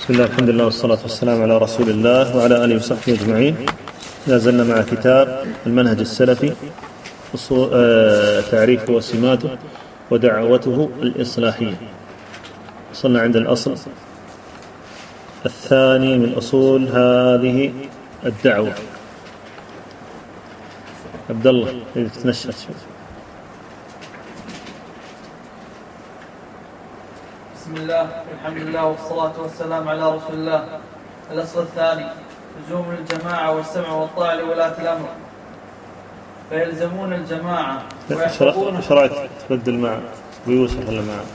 بسم الله الحمد لله والصلاة والسلام على رسول الله وعلى آله وصحبه أجمعين. لا زلنا مع كتاب المنهج السلفي تعريفه وسماته ودعوته الإصلاحية. وصلنا عند الأصل الثاني من أصول هذه الدعوة. عبد الله تتنشط شوي. بسم الله الحمد لله والصلاة والسلام على رسول الله. الأصل الثاني لزوم الجماعة والسمع والطاعة لولاة الأمر، فيلزمون الجماعة ويحفظون. ايش رايك تبدل مع يوسف ولا مع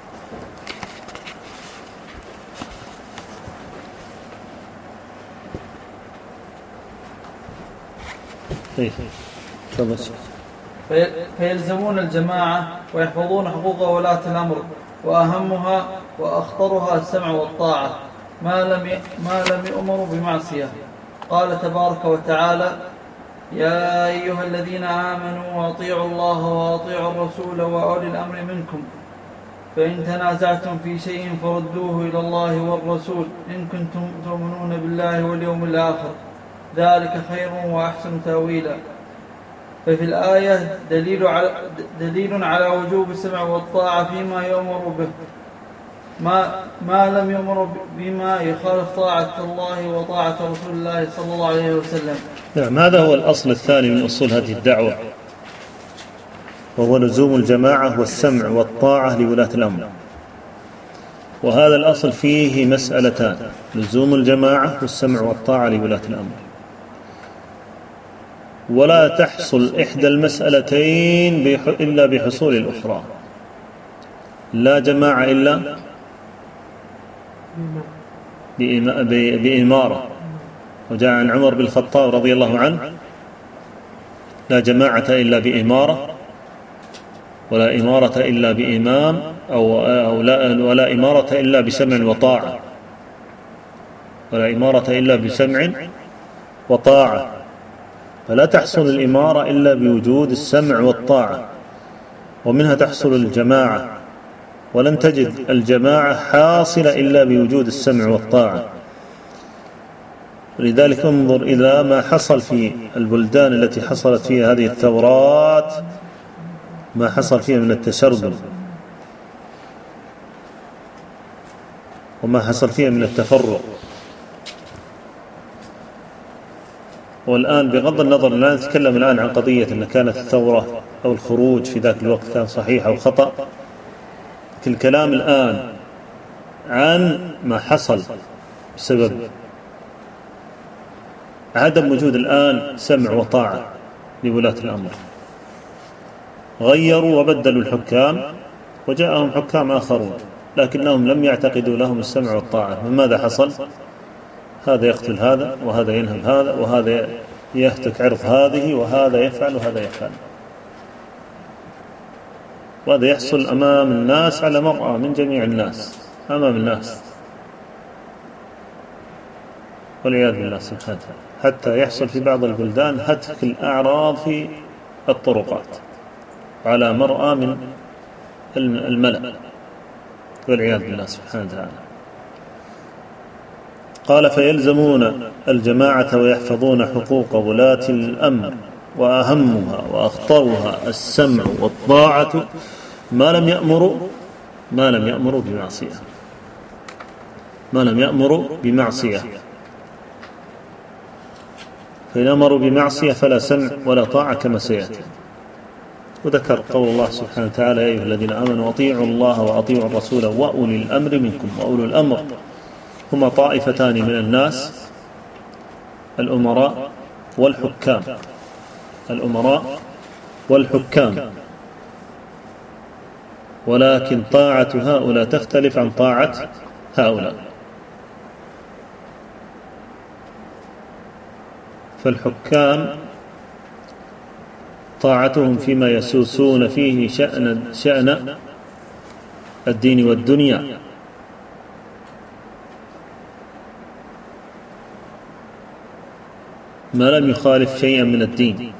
فيلزمون الجماعة ويحفظون حقوق ولاة الأمر، وأهمها وأخطرها السمع والطاعة ما لم يؤمروا بمعصية. قال تبارك وتعالى: يا أيها الذين آمنوا أطيعوا الله وأطيعوا الرسول وأولي الأمر منكم، فإن تنازعتم في شيء فردوه إلى الله والرسول إن كنتم تؤمنون بالله واليوم الآخر، ذلك خير وأحسن تأويلا. ففي الآية دليل على وجوب السمع والطاعة فيما يؤمر به، ما لم يؤمر بما يخالف طاعة الله وطاعة رسول الله صلى الله عليه وسلم. نعم، هذا هو الأصل الثاني من أصول هذه الدعوة، وهو لزوم الجماعة والسمع والطاعة لولاة الأمر. وهذا الأصل فيه مسألتان: لزوم الجماعة والسمع والطاعة لولاة الأمر. ولا تحصل إحدى المسألتين إلا بحصول الأخرى. لا جماعة إلا بإمارة. وجاء عن عمر بن الخطاب رضي الله عنه: لا جماعة إلا بإمارة، ولا إمارة إلا بإمام، ولا إمارة إلا بسمع وطاعة، ولا إمارة إلا بسمع وطاعة. فلا تحصل الإمارة إلا بوجود السمع والطاعة، ومنها تحصل الجماعة. ولن تجد الجماعة حاصلة إلا بوجود السمع والطاعة. ولذلك انظر إلى ما حصل في البلدان التي حصلت فيها هذه الثورات، ما حصل فيها من التشرذم، وما حصل فيها من التفرق. والآن بغض النظر، لا نتكلم الآن عن قضية أن كانت الثورة أو الخروج في ذاك الوقت كان صحيح أو خطأ. الكلام الآن عن ما حصل بسبب عدم وجود الآن سمع وطاعة لولاة الأمر. غيروا وبدلوا الحكام، وجاءهم حكام آخرون لكنهم لم يعتقدوا لهم السمع والطاعة. ماذا حصل؟ هذا يقتل هذا، وهذا ينهب هذا، وهذا يهتك عرض هذه، وهذا يفعل وهذا يفعل. وهذا يحصل أمام الناس على مرأى من جميع الناس، أمام الناس، والعياذ بالله سبحانه، حتى يحصل في بعض البلدان هتك الأعراض في الطرقات على مرأى من الملأ، والعياذ بالله سبحانه وتعالى. قال: فيلزمون الجماعة ويحفظون حقوق ولاة الأمر، وأهمها وأخطرها السمع والطاعة ما لم يأمروا بمعصية. ما لم يأمروا بمعصية. فإن أمروا بمعصية فلا سمع ولا طاعة كما سيأتي. وذكر قول الله سبحانه وتعالى: يا أيها الذين آمنوا أطيعوا الله وأطيعوا الرسول وأولي الأمر منكم. وأولو الأمر هما طائفتان من الناس: الأمراء والحكام. الأمراء والحكام. ولكن طاعة هؤلاء تختلف عن طاعة هؤلاء. فالحكام طاعتهم فيما يسوسون فيه شأن الدين والدنيا، ما لم يخالف شيئا من الدين.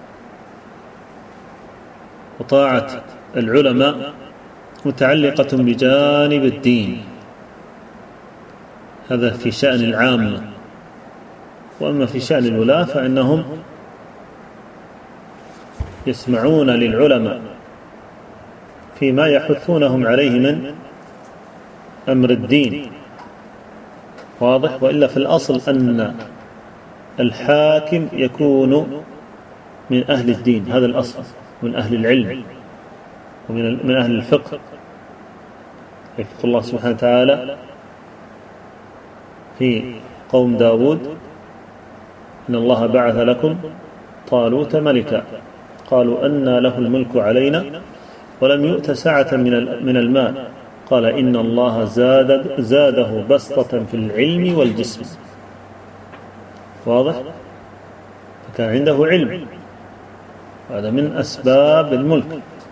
وطاعة العلماء متعلقة بجانب الدين، هذا في شأن العامة. وأما في شأن الولاة فإنهم يسمعون للعلماء فيما يحثونهم عليه من أمر الدين، واضح؟ وإلا في الأصل أن الحاكم يكون من أهل الدين، هذا الأصل، من أهل العلم ومن أهل الفقه. يقول الله سبحانه وتعالى في قوم داود: إن الله بعث لكم طالوت ملكا قالوا أنى له الملك علينا ولم يؤت سعة من المال قال إن الله زاده بسطة في العلم والجسم. واضح؟ فكان عنده علم، هذا من أسباب الملك،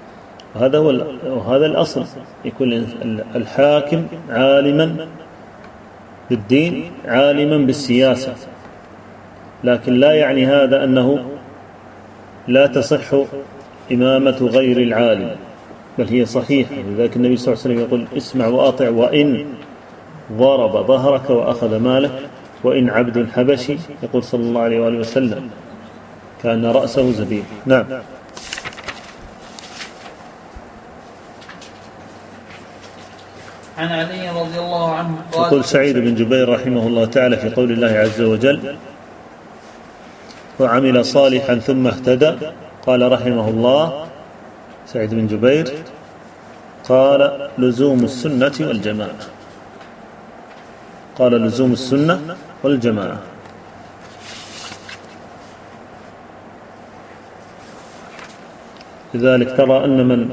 وهذا الأصل، يكون الحاكم عالما بالدين عالما بالسياسة، لكن لا يعني هذا أنه لا تصح إمامة غير العالم، بل هي صحيحة. لذلك النبي صلى الله عليه وسلم يقول: اسمع وأطع وإن ضرب ظهرك وأخذ مالك وإن عبد حبشي، يقول صلى الله عليه وآله وسلم: كان رأسه زبيب. نعم. عن علي رضي الله عنه قال: يقول سعيد بن جبير رحمه الله تعالى في قول الله عز وجل: وعمل صالحا ثم اهتدى، قال رحمه الله سعيد بن جبير: قال لزوم السنة والجماعة. قال لزوم السنة والجماعة. لذلك ترى أن من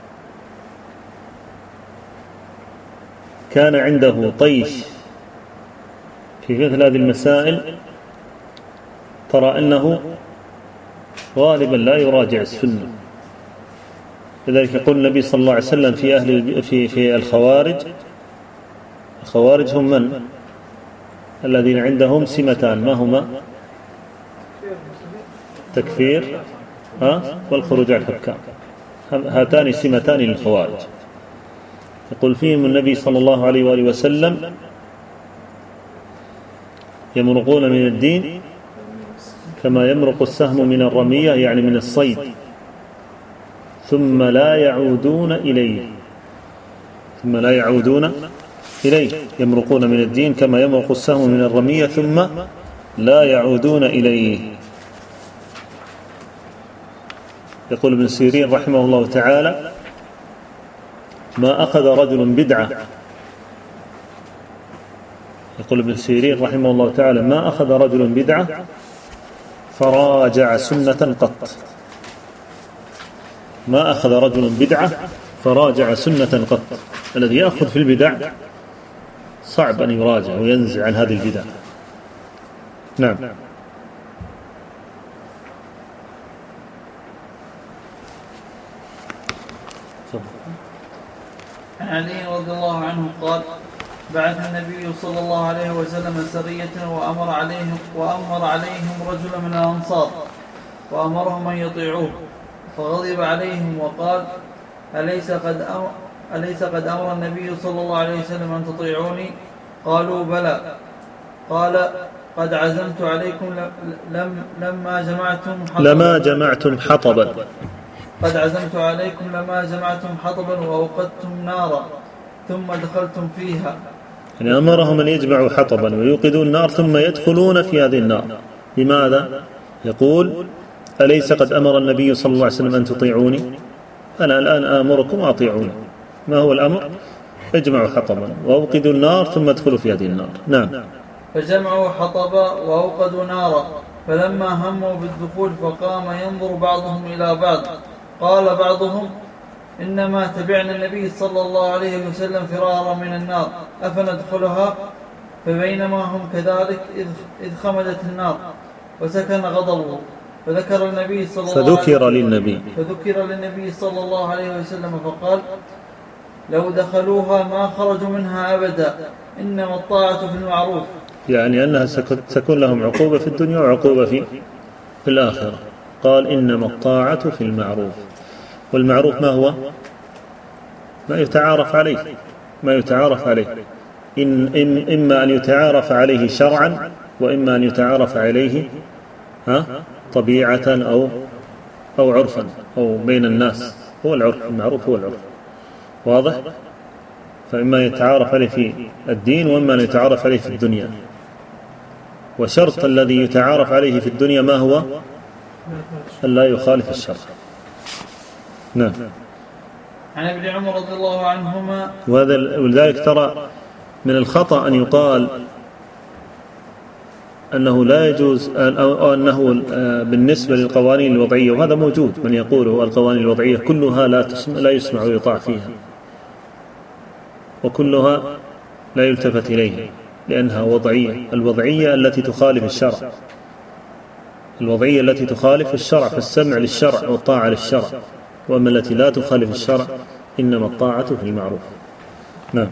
كان عنده طيش في مثل هذه المسائل ترى أنه غالبا لا يراجع السنة. لذلك يقول النبي صلى الله عليه وسلم في الخوارج هم من؟ الذين عندهم سمتان، ما هما؟ تكفير والخروج على الحكام، هاتان سمتان للخوارج. يقول فيهم النبي صلى الله عليه وآله وسلم: يمرقون من الدين كما يمرق السهم من الرمية، يعني من الصيد، ثم لا يعودون إليه. يمرقون من الدين كما يمرق السهم من الرمية ثم لا يعودون إليه. يقول ابن سيرين رحمه الله تعالى: ما أخذ رجل بدعة. يقول ابن سيرين رحمه الله تعالى: ما أخذ رجل بدعة فراجع سنة قط. ما أخذ رجل بدعة فراجع سنة قط. الذي يأخذ في البدع صعب أن يراجع وينزع عن هذه البدع. نعم. عن علي رضي الله عنه قال: بعث النبي صلى الله عليه وسلم سرية وأمر عليهم رجلا من الأنصار وأمرهم أن يطيعوه، فغضب عليهم وقال: أليس قد أمر النبي صلى الله عليه وسلم أن تطيعوني؟ قالوا: بلى. قال: قد عزمت عليكم لما جمعتم حطبا. قد عزمت عليكم لما جمعتم حطبا وأوقدتم نارا ثم دخلتم فيها. يعني أمرهم أن يجمعوا حطبا ويوقدوا النار ثم يدخلون في هذه النار. لماذا؟ يقول: أليس قد أمر النبي صلى الله عليه وسلم أن تطيعوني؟ أنا الآن آمركم أطيعوني. ما هو الأمر؟ اجمعوا حطبا وأوقدوا النار ثم ادخلوا في هذه النار. نعم. فجمعوا حطبا وأوقدوا نارا، فلما هموا بالدخول فقام ينظر بعضهم إلى بعض. قال بعضهم: إنما تبعنا النبي صلى الله عليه وسلم فرارا من النار، أفندخلها؟ فبينما هم كذلك إذ خمدت النار وسكن غضبه، فذكر للنبي صلى الله عليه وسلم فقال: لو دخلوها ما خرجوا منها أبدا، إنما الطاعة في المعروف. يعني أنها ستكون لهم عقوبة في الدنيا وعقوبة في الآخرة. قال: إنما الطاعة في المعروف. والمعروف ما هو؟ ما يتعارف عليه. إما أن يتعارف عليه شرعا، وإما أن يتعارف عليه طبيعة أو عرفا أو بين الناس. هو العرف المعروف، هو العرف واضح. فإما يتعارف عليه في الدين، وإما أن يتعارف عليه في الدنيا. وشرط الذي يتعارف عليه في الدنيا ما هو؟ ألا يخالف الشرع. نعم. عن ابن عمر رضي الله عنهما. ولذلك ترى من الخطأ أن يقال أنه لا يجوز، أو أنه بالنسبة للقوانين الوضعية، وهذا موجود من يقوله القوانين الوضعية كلها لا يسمع ويطاع فيها، وكلها لا يلتفت إليها لأنها وضعية. الوضعية التي تخالف الشرع، الوضعية التي تخالف الشرع، فالسمع للشرع والطاعة للشرع. وأما التي لا تخالف الشرع إنما الطاعة في المعروف. نعم.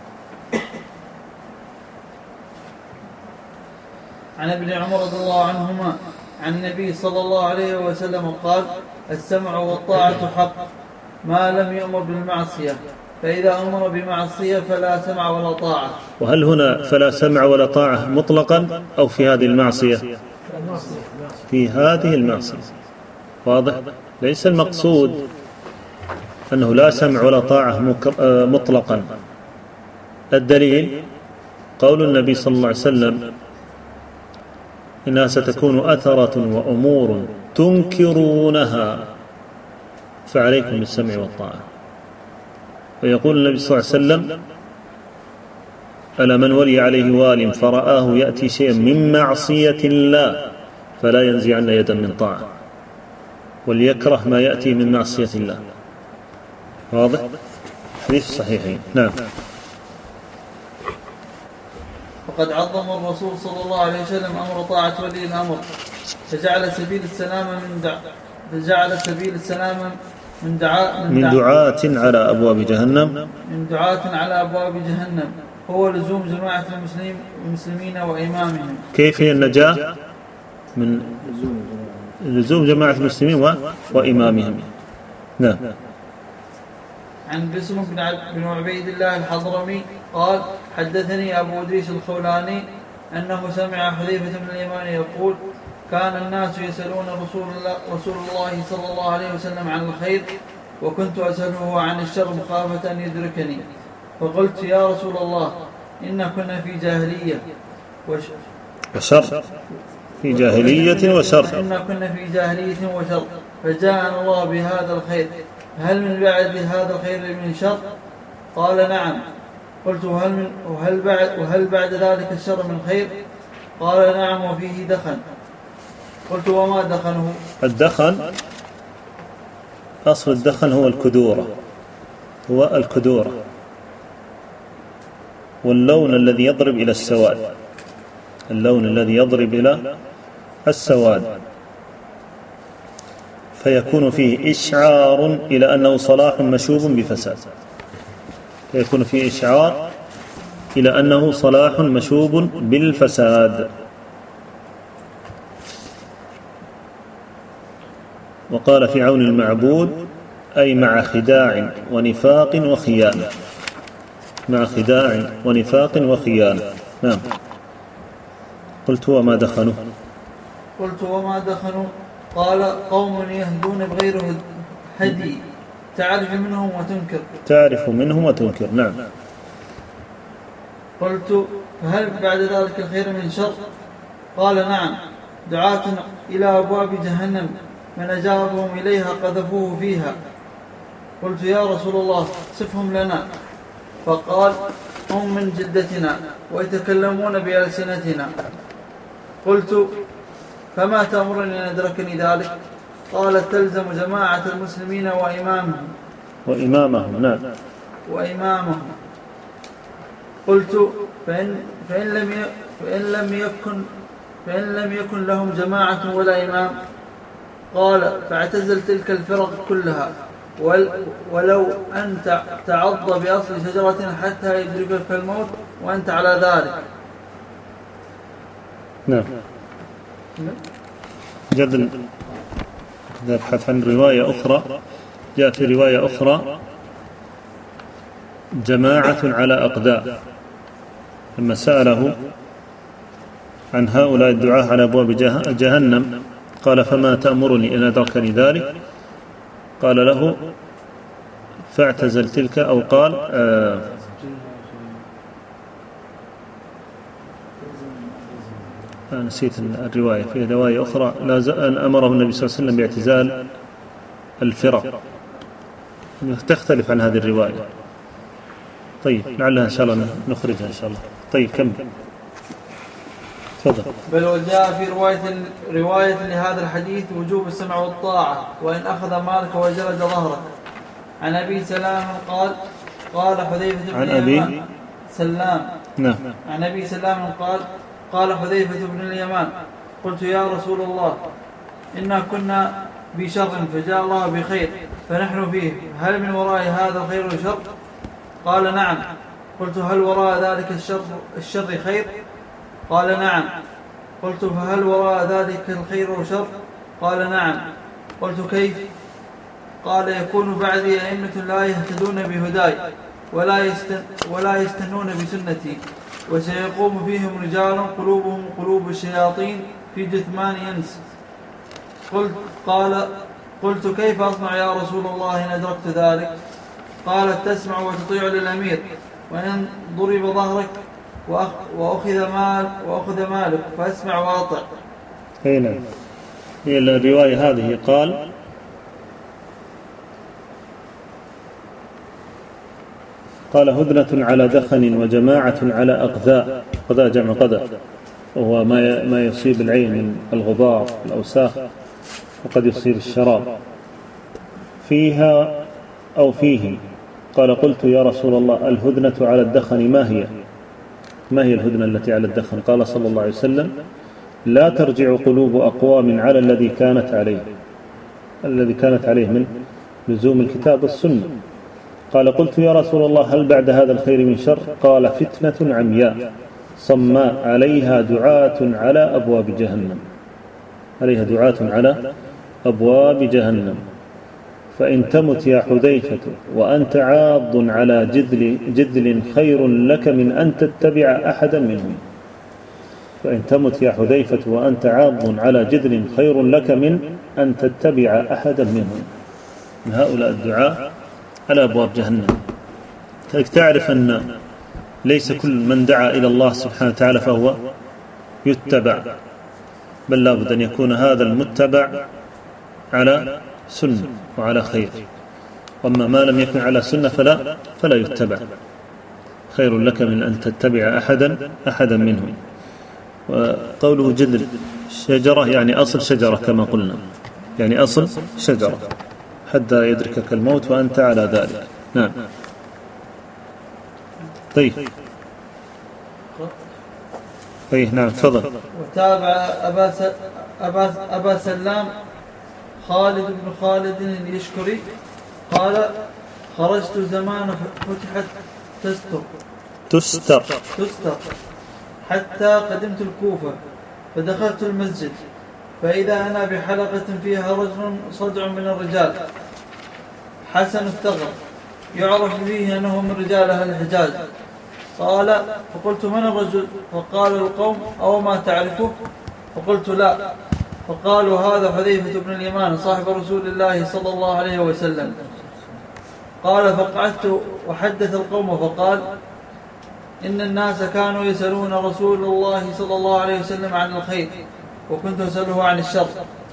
عن ابن عمر رضي الله عنهما عن النبي صلى الله عليه وسلم قال: السمع والطاعة حق ما لم يؤمر بالمعصية، فإذا أمر بمعصية فلا سمع ولا طاعة. وهل هنا فلا سمع ولا طاعة مطلقا أو في هذه المعصية؟ في هذه المعصية. واضح؟ ليس المقصود أنه لا سمع ولا طاعة مطلقا. الدليل قول النبي صلى الله عليه وسلم: إنها ستكون أثرة وأمور تنكرونها فعليكم بالسمع والطاعة. ويقول النبي صلى الله عليه وسلم: ألا من ولي عليه وال فرآه يأتي شيئا من معصية الله فلا ينزعن يدا من طاعة، وليكره ما يأتي من معصية الله. واضح؟ حديث صحيحين. نعم. وقد عظم الرسول صلى الله عليه وسلم أمر طاعة ولي الأمر، فجعل سبيل السلامة من دعاة على أبواب جهنم، هو لزوم جماعة المسلمين وإمامهم. كيف هي النجاة؟ من لزوم جماعة المسلمين وإمامهم. نعم. عن بسر بن عبيد الله الحضرمي قال: حدثني أبو إدريس الخولاني أنه سمع حذيفة بن اليمان يقول: كان الناس يسألون رسول الله صلى الله عليه وسلم عن الخير، وكنت أسأله عن الشر مخافة أن يدركني، فقلت: يا رسول الله، إن كنا في جاهلية وشر، في جاهلية وشر، فجاءنا الله بهذا الخير، هل من بعد هذا الخير من شر؟ قال: نعم. قلت: وهل بعد ذلك الشر من خير؟ قال: نعم، وفيه دخن. قلت: وما دخنه؟ الدخن أصل الدخن هو الكدورة، واللون الذي يضرب إلى السواد، اللون الذي يضرب إلى السواد، فيكون فيه إشعار إلى أنه صلاح مشوب بفساد، فيكون فيه إشعار إلى أنه صلاح مشوب بالفساد. وقال في عون المعبود: أي مع خداع ونفاق وخيانة، مع خداع ونفاق وخيانة. نعم. قلت: وما دخنوا؟ قال: قوم يهدون بغير هدي، تعرف منهم وتنكر. نعم. قلت: فهل بعد ذلك الخير من شر؟ قال: نعم، دعاة إلى أبواب جهنم، من أجابهم إليها قذفوه فيها. قلت: يا رسول الله، صفهم لنا. فقال: هم من جلدتنا ويتكلمون بألسنتنا. قلت: فما تأمرني أن أدركني ذلك؟ قال: تلزم جماعة المسلمين وإمامهم. نعم. وإمامهم. قلت: فإن لم يكن لهم جماعة ولا إمام؟ قال: فاعتزل تلك الفرق كلها، ولو أن تعض بأصل شجرة حتى يدركك الموت وأنت على ذلك. نعم. جدل نبحث عن رواية أخرى. جاء في رواية أخرى: جماعة على أقدام، لما سأله عن هؤلاء الدعاة على أبواب جهنم قال فما تأمرني إن أدركني ذلك؟ قال له فاعتزل تلك، أو قال نسيت الرواية، في رواية أخرى أمره النبي صلى الله عليه وسلم باعتزال الفرق، تختلف عن هذه الرواية. طيب لعلها إن شاء الله نخرجها إن شاء الله. طيب كم تفضل. بل وجاء في رواية لهذا الحديث وجوب السمع والطاعة وإن أخذ مالك وجلد ظهرك. عن أبي سلام قال حذيفة بن اليمان سلام نعم. عن أبي سلام قال حذيفة بن اليمان قلت يا رسول الله إنا كنا بشر فجاء الله بخير فنحن فيه، هل من وراء هذا الخير وشر؟ قال نعم. قلت هل وراء ذلك الشر خير؟ قال نعم. قلت فهل وراء ذلك الخير وشر؟ قال نعم. قلت كيف؟ قال يكون بعدي أئمة لا يهتدون بهداي ولا يستنون بسنتي، وسيقوم فيهم رجال قلوبهم قلوب الشياطين في جثمان ينس. قلت كيف أصنع يا رسول الله إن أدركت ذلك؟ قال تسمع وتطيع للأمير، وإن ضرب ظهرك وأخذ مالك فأسمع وأطع. هنا هي الرواية هذه قال هدنة على دخن وجماعة على أقذاء. قذاء جمع قذى، وهو ما يصيب العين من الغبار الأوساخ، وقد يصيب الشراب. فيها أو فيهم. قال قلت يا رسول الله الهدنة على الدخن ما هي الهدنة التي على الدخن؟ قال صلى الله عليه وسلم لا ترجع قلوب أقوام على الذي كانت عليه من لزوم الكتاب والسنة. قال قلت يا رسول الله هل بعد هذا الخير من شر؟ قال فتنة عمياء صماء عليها دعاة على أبواب جهنم فإن تمت يا حذيفة وأنت عاض على جدل خير لك من أن تتبع أحدا منهم. فإن تمت يا حذيفة وأنت عاض على جدل خير لك من أن تتبع أحدا منهم، من هؤلاء الدعاء على أبواب جهنم. تعرف أن ليس كل من دعا إلى الله سبحانه وتعالى فهو يتبع، بل لابد أن يكون هذا المتبع على سنة وعلى خير، وأما ما لم يكن على سنة فلا يتبع. خير لك من أن تتبع أحدا منهم. وقوله جذر شجرة يعني أصل شجرة كما قلنا، يعني أصل شجرة حتى يدركك الموت وأنت على ذلك. نعم. طيب نعم تفضل. وتابع أبا سلام خالد بن خالد اليشكري قال خرجت زمان فتحت تستر حتى قدمت الكوفة فدخلت المسجد فإذا أنا بحلقة فيها رجل صدع من الرجال حسن الثغر يعرف به أنه من رجال أهل الحجاز. قال فقلت من الرجل؟ فقال القوم أو ما تعرفه؟ فقلت لا. فقالوا هذا حذيفة بن اليمان صاحب رسول الله صلى الله عليه وسلم. قال فقعدت وحدث القوم فقال إن الناس كانوا يسألون رسول الله صلى الله عليه وسلم عن الخير وكنت أسأله عن الشر،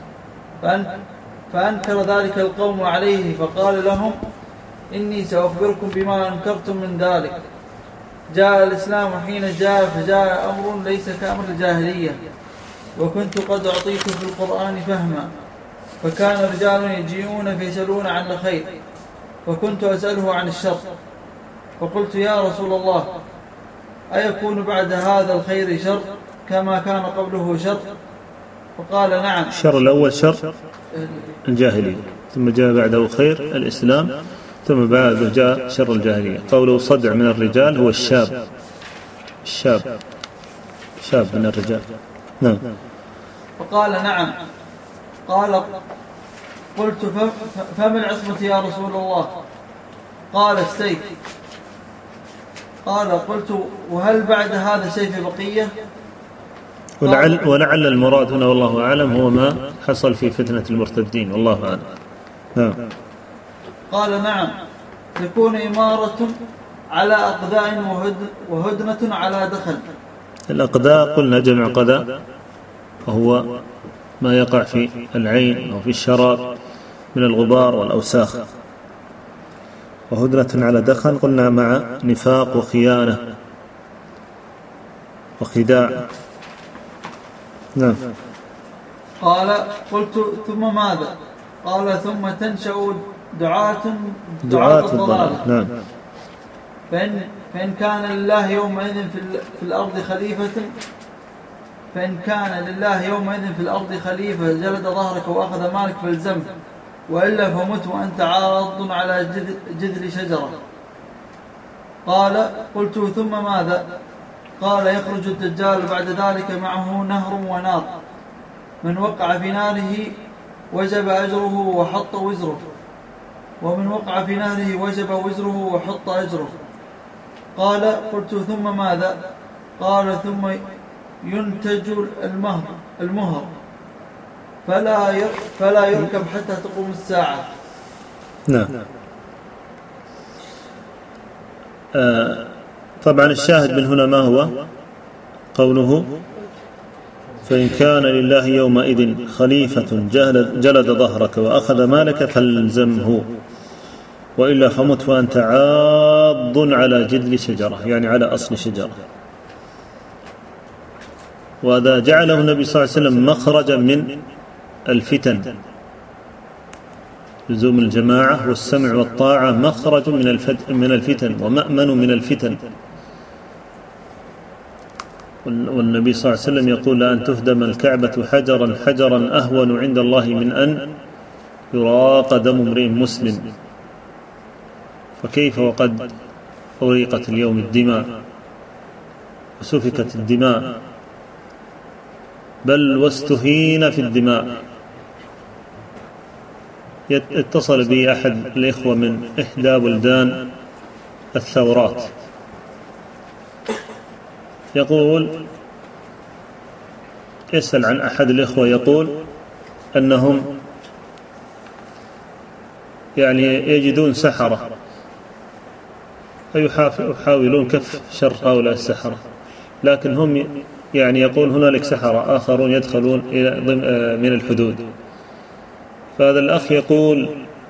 فأنكر ذلك القوم عليه فقال لهم إني سأخبركم بما أنكرتم من ذلك. جاء الإسلام حين فجاء أمر ليس كأمر الجاهلية، وكنت قد أعطيت في القرآن فهما، فكان رجال يجيئون فيسألون عن الخير فكنت أسأله عن الشر. فقلت يا رسول الله أيكون بعد هذا الخير شر كما كان قبله شر؟ فقال نعم. الشر الأول شر الجاهلية، ثم جاء بعده خير الإسلام، ثم بعده جاء شر الجاهلية. قوله صدع من الرجال هو الشاب من الرجال. نعم. فقال نعم. قال قلت فما العصمة يا رسول الله؟ قال السيف. قال قلت وهل بعد هذا شيء في بقية؟ ولعل المراد هنا والله أعلم هو ما حصل في فتنة المرتدين والله أعلم. نعم. قال نعم، تكون إمارة على أقداء وهدنة على دخل. الأقداء قلنا جمع قداء، وهو ما يقع في العين أو في الشراب من الغبار والأوساخ. وهدنة على دخل قلنا مع نفاق وخيانة وخداع. نعم. قال قلت ثم ماذا؟ قال ثم تنشأ دعاة الضلالة. نعم. فإن كان لله يومئذ في الأرض خليفة فإن كان لله يومئذ في الأرض خليفة جلد ظهرك وأخذ مالك فالزمه، وإلا فمت وأنت عاض على جذر شجرة. قال قلت ثم ماذا؟ قال يخرج الدجال بعد ذلك معه نهر ونار، من وقع في ناره وجب أجره وحط وزره، ومن وقع في ناره وجب وزره وحط أجره. قال قلت ثم ماذا؟ قال ثم ينتج المهر فلا يركب حتى تقوم الساعة. نعم. طبعا الشاهد من هنا ما هو؟ قوله فإن كان لله يومئذ خليفة جلد ظهرك وأخذ مالك فالزمه، وإلا فمت وأنت عاض على جذر شجرة، يعني على أصل شجرة. وهذا جعله النبي صلى الله عليه وسلم مخرجا من الفتن، لزوم الجماعة والسمع والطاعة مخرج من الفتن ومأمن من الفتن. والنبي صلى الله عليه وسلم يقول لأن تهدم الكعبة حجرا حجرا أهون عند الله من أن يراق دم امرئ مسلم. فكيف وقد أريقت اليوم الدماء وسفكت الدماء، بل واستهين في الدماء. اتصل بي أحد الإخوة من إحدى بلدان الثورات، يقول يسأل عن أحد الإخوة، يقول أنهم يعني يجدون سحرة فيحاولون كف شر هؤلاء السحرة، لكن هم يعني يقول هنالك سحرة آخرون يدخلون من الحدود. فهذا الأخ يقول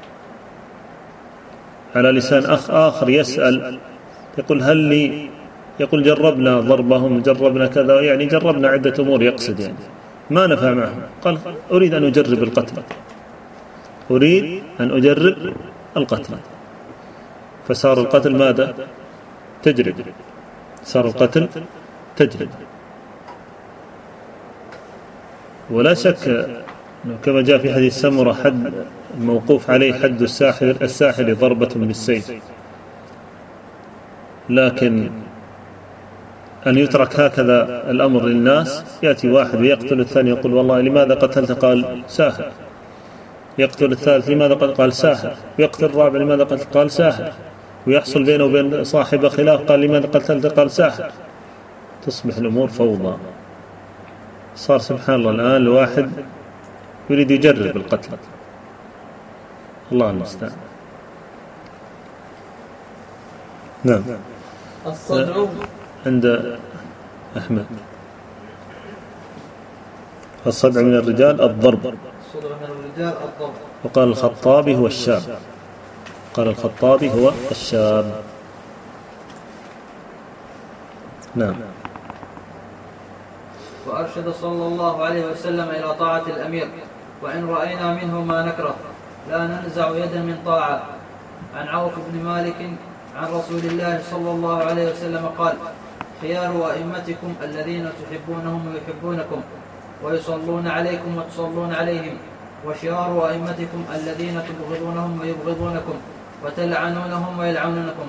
على لسان أخ آخر يسأل، يقول هل لي، يقول جربنا ضربهم، جربنا كذا، يعني جربنا عدة أمور، يقصد يعني ما نفع معهم. قال أريد أن أجرب القتل، أريد أن أجرب القتل. فصار القتل ماذا؟ تجرب، صار القتل تجرب. ولا شك كما جاء في حديث سمرة حد الموقوف عليه حد الساحر ضربة بالسيف، لكن أن يترك هكذا الأمر للناس، يأتي واحد ويقتل الثاني يقول والله لماذا قتلت؟ قال ساحر. يقتل الثالث لماذا قال ساحر. يقتل الرابع لماذا قتلت؟ قال ساحر. ويحصل بينه وبين صاحبه خلاف، قال لماذا قتلت؟ قال ساحر. تصبح الأمور فوضى. صار سبحان الله الآن الواحد يريد يجرب القتل، الله المستعان. نعم. الصدع عند أحمد الصدع من الرجال الضرب، وقال الخطابي هو الشاب، قال الخطابي هو الشاب. نعم. وأرشد صلى الله عليه وسلم إلى طاعة الأمير، وإن رأينا منه ما نكره لا ننزع يدا من طاعة. عن عوف بن مالك عن رسول الله صلى الله عليه وسلم قال خيار أئمتكم الذين تحبونهم ويحبونكم ويصلون عليكم وتصلون عليهم، وشرار أئمتكم الذين تبغضونهم ويبغضونكم وتلعنونهم ويلعنونكم.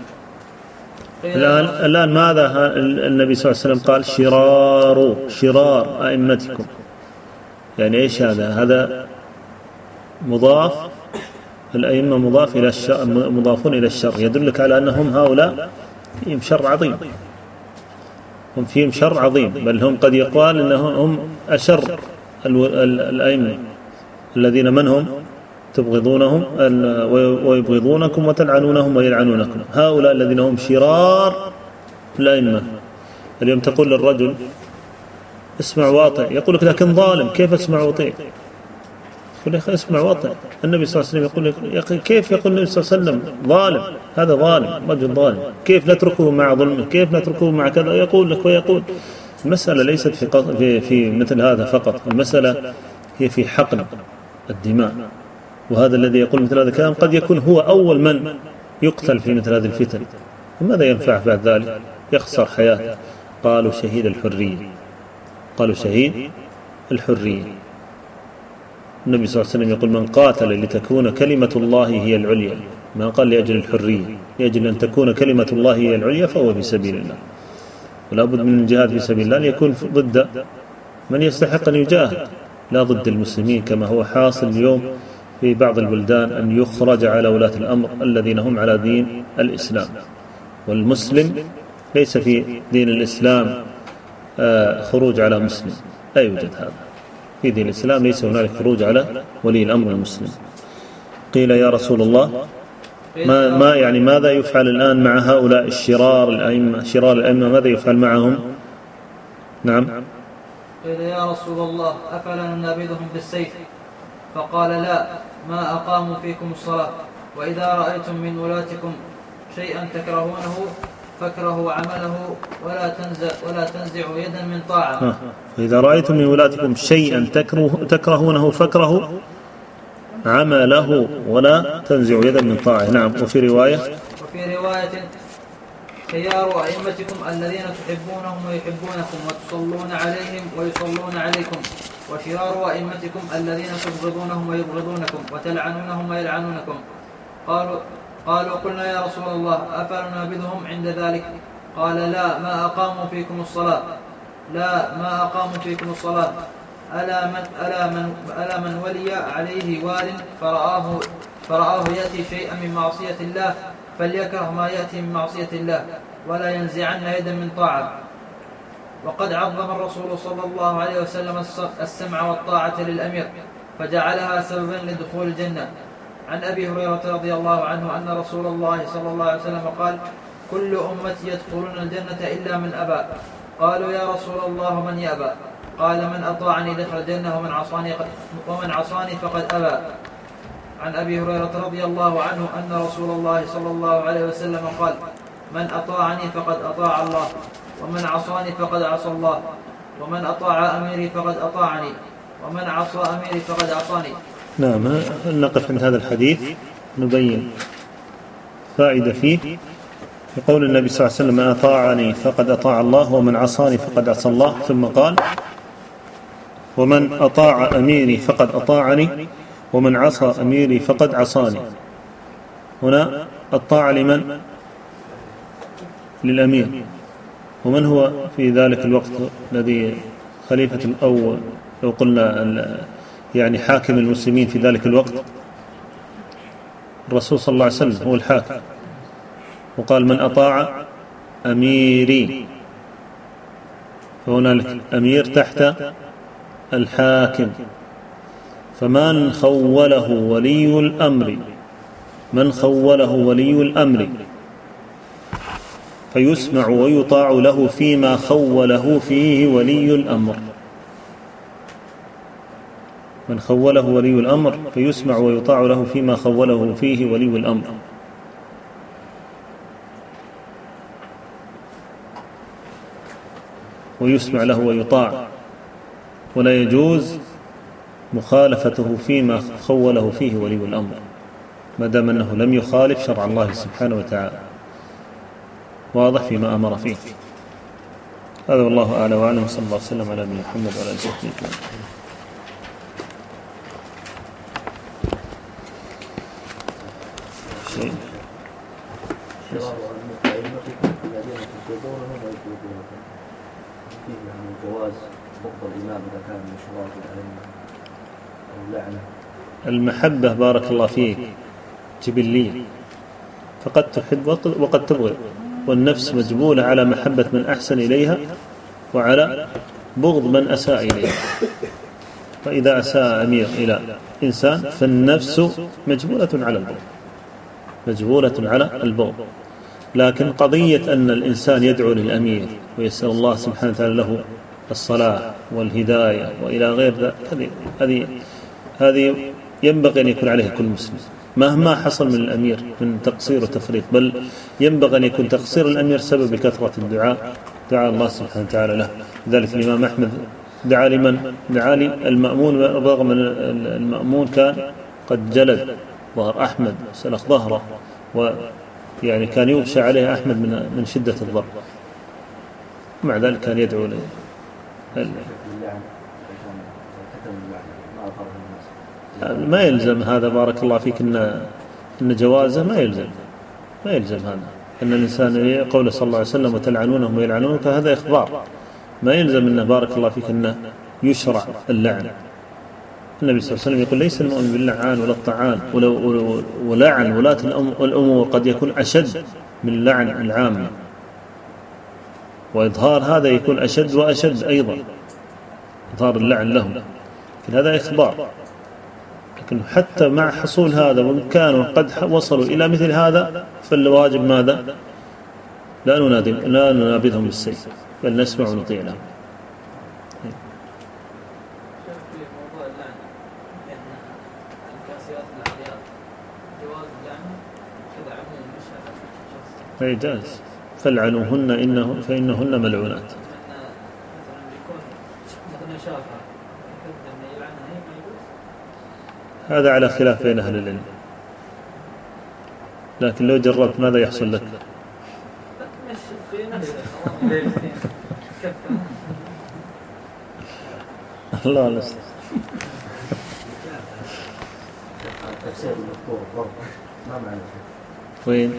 الآن ماذا النبي صلى الله عليه وسلم قال شرار أئمتكم، يعني إيش هذا مضاف، الأئمة مضافون إلى الشر، يدلك على أنهم هؤلاء فيهم شر عظيم، هم فيهم شر عظيم، بل هم قد يقال أنهم هم أشر الأئمة الذين منهم تبغضونهم ويبغضونكم وتلعنونهم ويلعنونكم. هؤلاء الذين هم شرار الأئمة. اليوم تقول للرجل اسمع واطع، يقول لك لكن ظالم، كيف اسمع واطع؟ يقول لك اسمع واطع. النبي صلى الله عليه وسلم يقول كيف يقول النبي صلى الله عليه وسلم ظالم؟ هذا ظالم، رجل ظالم، كيف نتركه مع ظلمه؟ كيف نتركه مع كذا؟ يقول لك ويقول. المسألة ليست في مثل هذا فقط، المسألة هي في حقن الدماء. وهذا الذي يقول مثل هذا الكلام قد يكون هو أول من يقتل في مثل هذه الفتن، وماذا ينفع بعد ذلك؟ يخسر حياته. قالوا شهيد الحرية، قالوا شهيد الحرية. النبي صلى الله عليه وسلم يقول من قاتل لتكون كلمة الله هي العليا، ما قال لأجل الحرية، لأجل أن تكون كلمة الله هي العليا فهو في سبيل الله. ولا بد من الجهاد في سبيل الله ليكون ضد من يستحق أن يجاهد، لا ضد المسلمين كما هو حاصل اليوم في بعض البلدان، أن يخرج على ولاة الأمر الذين هم على دين الإسلام. والمسلم ليس في دين الإسلام خروج على مسلم، لا يوجد هذا في دين الإسلام، ليس هنالك خروج على ولي الأمر المسلم. قيل يا رسول الله ما يعني ماذا يفعل الآن مع هؤلاء الشرار الأئمة، شرار الأئمة ماذا يفعل معهم؟ نعم. قيل يا رسول الله أفلا ننابذهم بالسيف؟ فقال لا، ما أقاموا فيكم الصلاة، وإذا رأيتم من ولاتكم شيئا تكرهونه فاكرهوا عمله ولا تنزعوا يدا من طاعة. فإذا رأيتم من ولاتكم شيئا تكرهونه فاكرهوا عمله ولا تنزعوا يدا من طاعة. نعم. وفي رواية خيار أئمتكم الذين تحبونهم ويحبونكم وتصلون عليهم ويصلون عليكم، وشرار أئمتكم الذين تبغضونهم ويبغضونكم وتلعنونهم ويلعنونكم. قالوا قلنا يا رسول الله أفلا ننابذهم عند ذلك؟ قال لا، ما أقاموا فيكم الصلاة. ألا من ولي عليه وال فرآه يأتي شيئا من معصية الله فليكره ما يأتي من معصية الله ولا ينزعن يدا من طاعة. وقد عظم الرسول صلى الله عليه وسلم السمع والطاعة للأمير فجعلها سببا لدخول الجنة. عن أبي هريرة رضي الله عنه أن رسول الله صلى الله عليه وسلم قال كل أمتي يدخلون الجنة إلا من أبى. قالوا يا رسول الله من يأبى؟ قال من أطاعني دخل الجنة ومن عصاني فقد أبى. عن أبي هريرة رضي الله عنه أن رسول الله صلى الله عليه وسلم قال من أطاعني فقد أطاع الله، ومن عصاني فقد عصى الله، ومن أطاع أميري فقد أطاعني، ومن عصى أميري فقد عصاني. نعم. نقف عند هذا الحديث نبين فائدة فيه. يقول النبي صلى الله عليه وسلم من أطاعني فقد أطاع الله، ومن عصاني فقد عصى الله. ثم قال ومن أطاع أميري فقد أطاعني، ومن عصى أميري فقد عصاني. هنا الطاعة لمن؟ للأمير. ومن هو في ذلك الوقت الذي خليفة الأول لو قلنا يعني حاكم المسلمين في ذلك الوقت؟ الرسول صلى الله عليه وسلم هو الحاكم، وقال من أطاع أميري، فهنالك أمير تحت الحاكم. فمن خوله ولي الأمر فيسمع ويطاع له فيما خوله فيه ولي الأمر. من خوله ولي الأمر فيسمع ويطاع له فيما خوله فيه ولي الأمر. ويسمع له ويطاع، ولا يجوز مخالفته فيما خوله فيه ولي الأمر ما دام أنه لم يخالف شرع الله سبحانه وتعالى، واضح فيما أمر فيه. هذا والله أعلى وأعلم. صلى الله وسلم على نبينا محمد وعلى آله وصحبه أجمعين. المحبة بارك الله فيك جبلية، فقد تحب وقد تبغض، والنفس مجبولة على محبة من أحسن إليها وعلى بغض من أساء إليها. فإذا أساء أمير إلى إنسان فالنفس مجبولة على البغض، مجبولة على البغض. لكن قضية أن الإنسان يدعو للأمير ويسأل الله سبحانه وتعالى له الصلاح والهداية وإلى غير ذلك، هذه ينبغي أن يكون عليها كل مسلم مهما حصل من الأمير من تقصير وتفريط، بل ينبغي أن يكون تقصير الأمير سبب كثرة الدعاء، دعاء الله سبحانه وتعالى له. لذلك الإمام أحمد دعا لمن؟ دعا للمأمون، رغم أن المأمون كان قد جلد ظهر أحمد سلخ ظهره، ويعني كان يغشى عليه أحمد من شدة الضرب، مع ذلك كان يدعو له. ما يلزم هذا بارك الله فيك إن جوازه ما يلزم هذا، أن الإنسان قول صلى الله عليه وسلم وتلعنونهم ويلعنونك، هذا إخبار، ما يلزم أنه بارك الله فيك أنه يشرع اللعن. النبي صلى الله عليه وسلم يقول ليس المؤمن باللعان ولا الطعان، ولعن ولاة الأمور قد يكون أشد من لعن العامة، وإظهار هذا يكون أشد وأشد أيضا، إظهار اللعن لهم، لكن هذا إخبار. لكن حتى مع حصول هذا وإن كانوا قد وصلوا إلى مثل هذا فالواجب ماذا؟ لا ننابذهم بالسيف، بل نسمع ونطيع لهم. فيجاز فلعنوهن فإنهن ملعونات. هذا على خلاف بين أهل العلم، لكن لو جربت ماذا يحصل لك؟ الله لست وين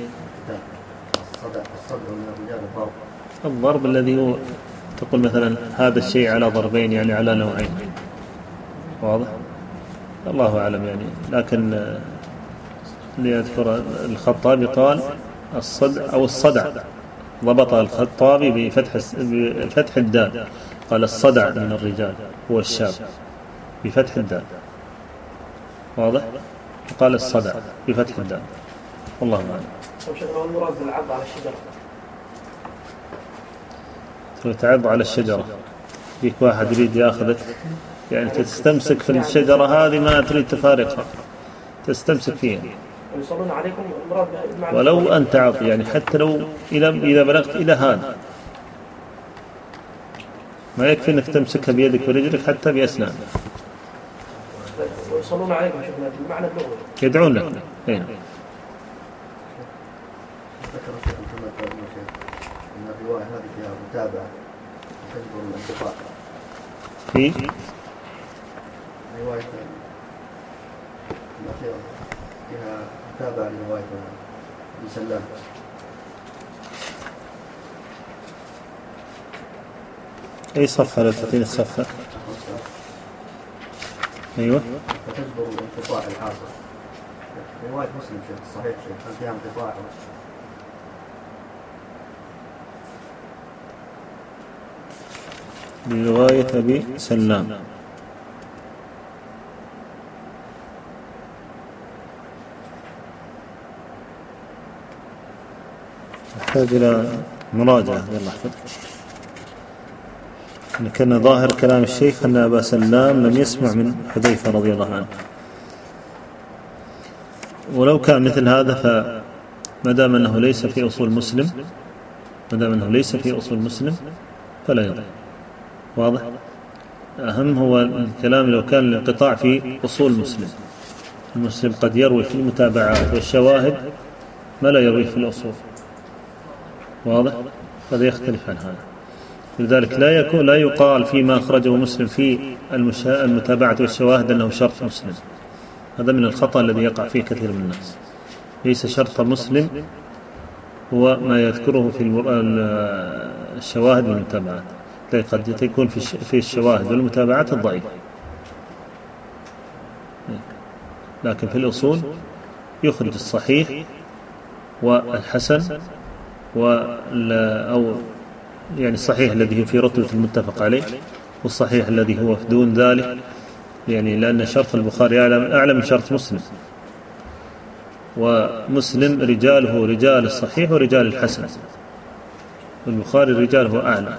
الضرب الذي هو تقول مثلا هذا الشيء على ضربين، يعني على نوعين، واضح؟ الله أعلم يعني. لكن ليذكر الخطابي قال الصدع أو الصدع، ضبط الخطابي بفتح الدال، قال الصدع من الرجال هو الشاب بفتح الدال، واضح؟ قال الصدع بفتح الدال، والله أعلم. المراد بالعض على الشجرة، تعض على الشجرة، فيك واحد يريد يأخذك، يعني تستمسك في الشجرة هذه ما تريد تفارقها، تستمسك فيها. يصلون عليكم المراد ولو أن تعض، يعني حتى لو إذا بلغت إلى هذا ما يكفي أنك تمسكها بيدك ورجلك حتى بأسنانك. ويصلون عليكم شيخنا بالمعنى اللغوي، يدعون لك. هنا ذكر الشيخ محمد أن الرواية هذه فيها متابعة تجبر الانقطاع. في رواية الأخيرة فيها متابعة لرواية ابن سلام. أي صفحة؟ لو تعطيني الصفحة. أيوة. فتجبر الانقطاع الحاصل. رواية مسلم شيخ صحيح شيخ، هل فيها انقطاع؟ برواية أبي سلام. أحتاج إلى مراجعة. يلا احفظ. كان ظاهر كلام الشيخ أن أبا سلام لم يسمع من حذيفة رضي الله عنه، ولو كان مثل هذا فما دام أنه ليس في أصول مسلم فلا يضر. واضح؟ أهم هو الكلام لو كان الانقطاع في أصول المسلم قد يروي في المتابعات والشواهد ما لا يروي في الأصول، واضح؟ هذا يختلف عن هذا. لذلك لا يقال فيما أخرجه مسلم في المتابعة والشواهد أنه شرط مسلم. هذا من الخطأ الذي يقع فيه كثير من الناس. ليس شرط مسلم هو ما يذكره في الشواهد والمتابعات، قد يكون في الشواهد والمتابعات الضعيف، لكن في الأصول يخرج الصحيح والحسن أو يعني الصحيح الذي هو في رتبة المتفق عليه، والصحيح الذي هو دون ذلك، يعني لأن شرط البخاري أعلى من شرط مسلم، ومسلم رجاله رجال الصحيح ورجال الحسن، والبخاري رجاله أعلى.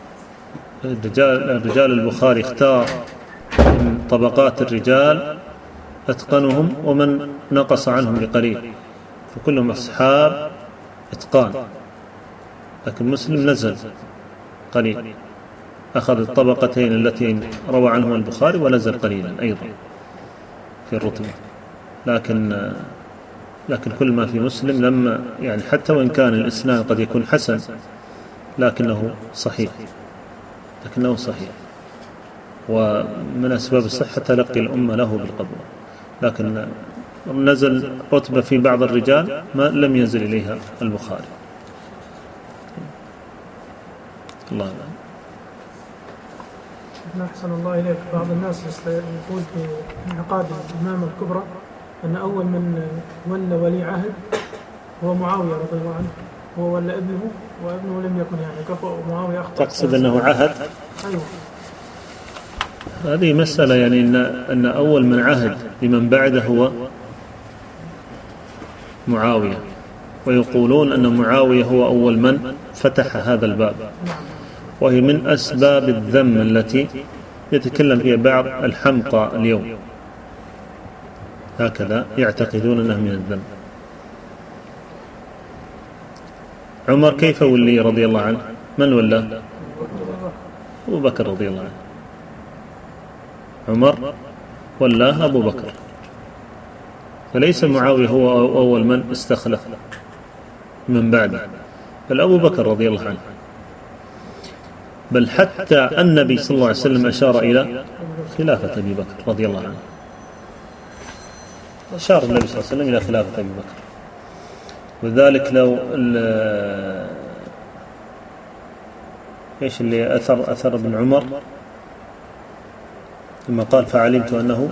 الرجال البخاري اختار من طبقات الرجال أتقنهم ومن نقص عنهم بقليل، فكلهم أصحاب إتقان، لكن مسلم نزل قليل، أخذ الطبقتين التي روى عنهما البخاري ونزل قليلا أيضا في الرتبة. لكن كل ما في مسلم لما يعني حتى وإن كان الإسناد قد يكون حسن لكنه صحيح، ومن أسباب الصحة تلقي الأمة له بالقبول، لكن نزل رتبة في بعض الرجال ما لم ينزل إليها البخاري. الله أعلم. أحسن الله إليك. بعض الناس يقول في انعقاد الإمامة الكبرى أن أول من ولى ولي عهد هو معاوية رضي الله عنه، هو ولى ابنه وابنه لم يكن يعني كفؤ معاوية أخطأ. تقصد أنه عهد؟ أيوه. هذه مسألة يعني أن أول من عهد لمن بعده هو معاوية، ويقولون أن معاوية هو أول من فتح هذا الباب، وهي من أسباب الذم التي يتكلم فيها بعض الحمقى اليوم، هكذا يعتقدون أنها من الذم. عمر كيف ولي رضي الله عنه؟ من ولى؟ أبو بكر رضي الله عنه. عمر ولاه أبو بكر، فليس معاوية هو أول من استخلف من بعده، بل أبو بكر رضي الله عنه. بل حتى النبي صلى الله عليه وسلم أشار إلى خلافة أبي بكر رضي الله عنه، أشار النبي صلى الله عليه وسلم إلى خلافة أبي بكر. وذلك لو إيش اللي أثر ابن عمر لما قال فعلمت أنه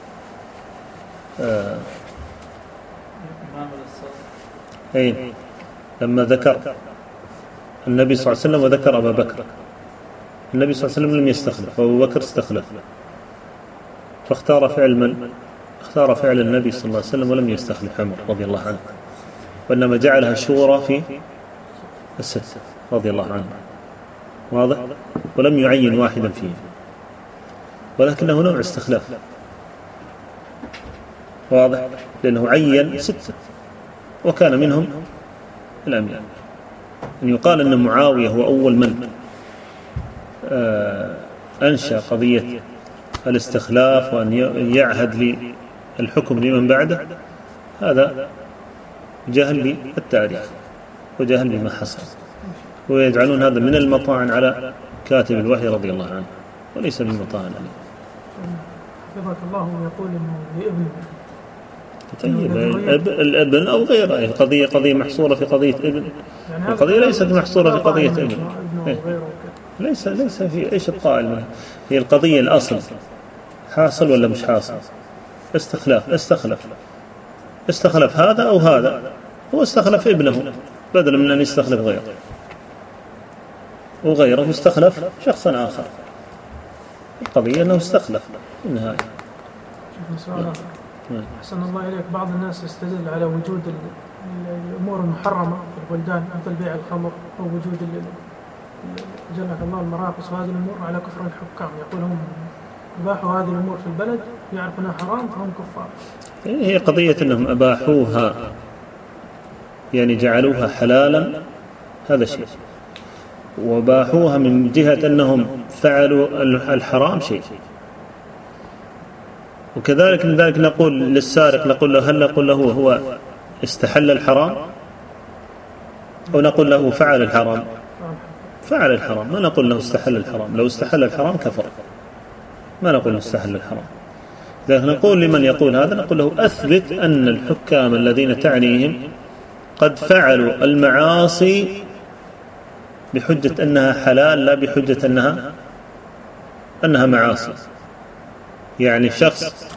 لما ذكر النبي صلى الله عليه وسلم وذكر أبا بكر، النبي صلى الله عليه وسلم لم يستخلف وأبو بكر استخلف، فاختار فعل من؟ اختار فعل النبي صلى الله عليه وسلم ولم يستخلف عمر رضي الله عنه، وإنما جعلها شورى في الستة رضي الله عنه، واضح؟ ولم يعين واحدا فيه، ولكنه نوع استخلاف، واضح؟ لأنه عين ستة وكان منهم الأمير. أن يقال أن معاوية هو أول من أنشأ قضية الاستخلاف وأن يعهد للحكم لمن بعده، هذا جهل بالتاريخ وجهل بما حصل، ويجعلون هذا من المطاعن على كاتب الوحي رضي الله عنه، وليس من المطاعن عليه. حفظك الله يقول إنه لابنه. طيب الابن أو غيره، القضية محصورة في قضية ابن، القضية ليست محصورة في قضية ابن. ليس في إيش الطائل، هي القضية الأصل حاصل ولا مش حاصل؟ استخلف هذا أو هذا، هو استخلف ابنه بدلا من أن يستخلف غيره، وغيره استخلف شخصا آخر، القضية أنه استخلف في النهاية. أحسن الله إليك. بعض الناس يستدل على وجود الأمور المحرمة في البلدان مثل بيع الخمر أو وجود جنك الله المراقص وهذه الأمور على كفر الحكام، يقول هم أباحوا هذه الأمور في البلد يعرفوا أنها حرام فهم كفار. هي قضية أنهم أباحوها يعني جعلوها حلالا، هذا شيء، وباحوها من جهة أنهم فعلوا الحرام شيء. وكذلك من ذلك نقول للسارق هل نقول له هو استحل الحرام أو نقول له فعل الحرام؟ فعل الحرام، ما نقول له استحل الحرام. لو استحل الحرام كفر، ما نقول له استحل الحرام. لذلك نقول لمن يقول هذا نقول له أثبت أن الحكام الذين تعنيهم قد فعلوا المعاصي بحجة أنها حلال لا بحجة أنها معاصي. يعني شخص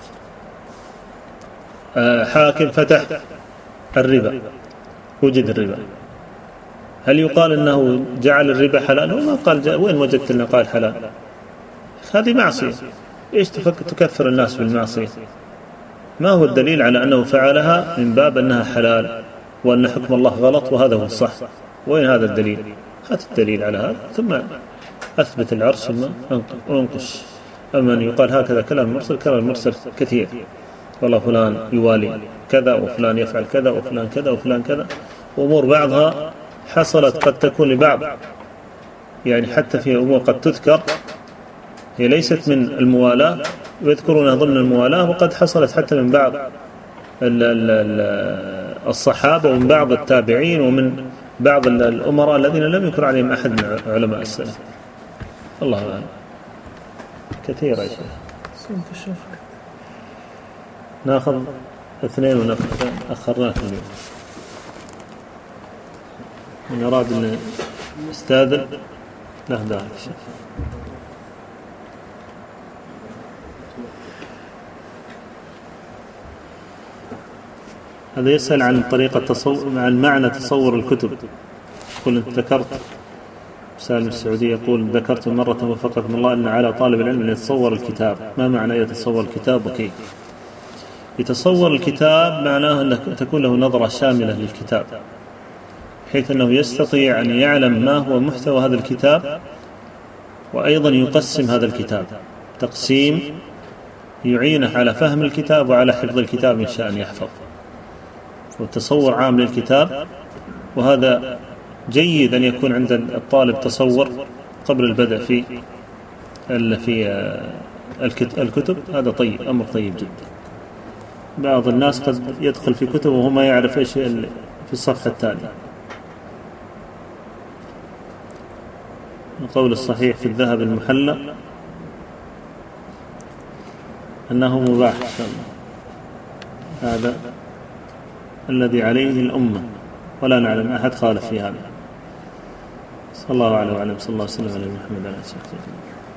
حاكم فتح الربا، وجد الربا، هل يقال أنه جعل الربا حلال؟ هو ما قال وين وجدت أنه قال حلال؟ هذه معصية. إيش تكثر الناس بالمعصية؟ ما هو الدليل على أنه فعلها من باب أنها حلال وأن حكم الله غلط وهذا هو الصح؟ وين هذا الدليل؟ هات الدليل على هذا ثم أثبت العرش ثم أنقش. أما أن يقال هكذا كلام المرسل كثير، والله فلان يوالي كذا وفلان يفعل كذا وفلان كذا وفلان كذا، وأمور بعضها حصلت قد تكون لبعض، يعني حتى في أمور قد تذكر هي ليست من الموالاة ويذكرونها ضمن الموالاة، وقد حصلت حتى من بعض الصحابة ومن بعض التابعين ومن بعض الأمراء الذين لم يكن عليهم أحد من علماء السلف. الله أعلم. كثيرة يا شيخ. ناخذ 2 ونأخرناه اليوم. من أراد أن يستاذن له داعي. هذا يسأل عن طريقة تصور، عن معنى تصور الكتب. يقول أنت ذكرت سالم السعودي يقول ذكرت مرة وفقكم الله أن على طالب العلم أن يتصور الكتاب. ما معنى يتصور الكتاب وكيف؟ يتصور الكتاب معناه أن تكون له نظرة شاملة للكتاب، بحيث أنه يستطيع أن يعلم ما هو محتوى هذا الكتاب، وأيضا يقسم هذا الكتاب تقسيم يعينه على فهم الكتاب وعلى حفظ الكتاب إن شاء أن يحفظ. وتصور عام للكتاب، وهذا جيد أن يكون عند الطالب تصور قبل البدء في الكتب. هذا طيب، أمر طيب جدا. بعض الناس قد يدخل في كتب وهو ما يعرف إيش في الصفحة التالية. القول الصحيح في الذهب المحلى أنه مباح، هذا الذي عليه الأمة، ولا نعلم أحد خالف في هذا. صلى الله عليه وسلم. صلى الله عليه وسلم على محمد عليه الصلاة والسلام.